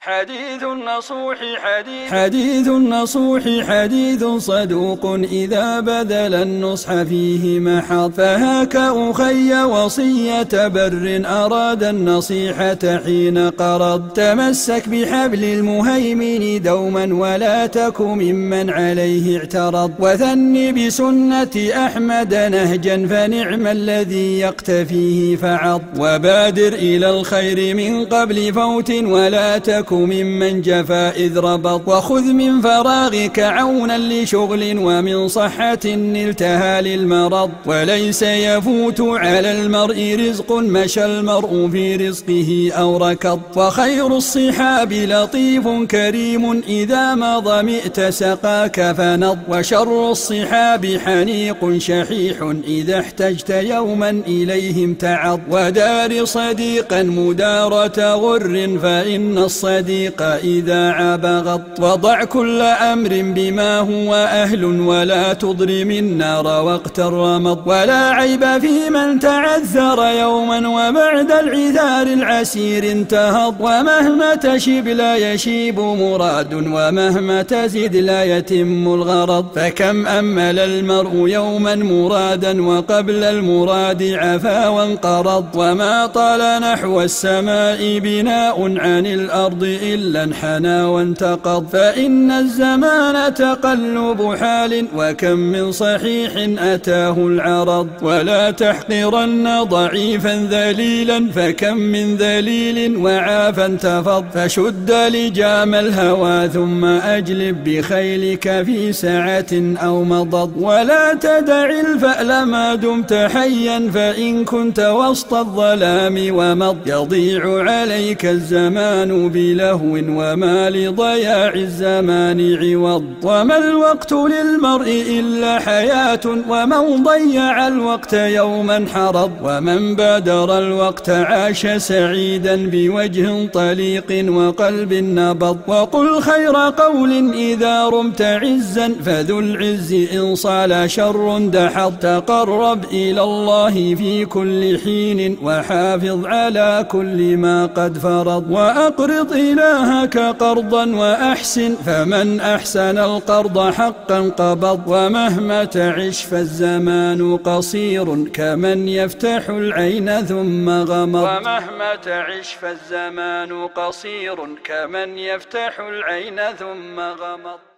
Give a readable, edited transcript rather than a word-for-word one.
حديث النصوح حديث صدوق إذا بذل النصح فيه محض. فهاك أخي وصية بر أراد النصيحة حين قرض. تمسك بحبل المهيمن دوما ولا تك ممن عليه اعترض. وثن بسنة أحمد نهجا فنعم الذي يقتفيه فعض. وبادر إلى الخير من قبل فوت ولا تك ممن جفا إذ ربط. وخذ من فراغك عونا لشغل ومن صحة نلتها للمرض. وليس يفوت على المرء رزق مشى المرء في رزقه أو ركض. وخير الصحاب لطيف كريم إذا ما ظمئت سقاك فنض. وشر الصحاب حنيق شحيح إذا احتجت يوما إليهم تعض. ودار صديقا مدارة غر فإن الصديق إذا عاب غض. وضع كل أمر بما هو أهل ولا تضرم النار وقت الرمض. ولا عيب في من تعذر يوما وبعد العذار العسير انتهض. ومهما تشب لا يشيب مراد ومهما تزد لا يتم الغرض. فكم أمل المرء يوما مرادا وقبل المراد عفا وانقرض. وما طال نحو السماء بناء عن الأرض إلا انحنى وانتقض. فإن الزمان تقلب حال وكم من صحيح أتاه العرض. ولا تحقرن ضعيفا ذليلا فكم من ذليل وعافا انتفض. فشد لجام الهوى ثم أجلب بخيلك في سعة أو مضض. ولا تدع الفأل ما دمت حيا فإن كنت وسط الظلام ومض. يضيع عليك الزمان بلهو وما لضياع الزمان عوض. وما الوقت للمرء إلا حياة ومن ضيع الوقت يوما حرض. ومن بادر الوقت عاش سعيدا بوجه طليق وقلب نبض. وقل خير قول إذا رمت عزا فذو العز إن صال شر دحض. تقرب إلى الله في كل حين وحافظ على كل ما قد فرض. وأقرض إلهك قرضا وأحسن فمن أحسن القرض حقا قبض. ومهما تعش فالزمان قصير كمن يفتح العين ثم غمض. ومهما تعش فالزمان قصير كمن يفتح العين ثم غمض.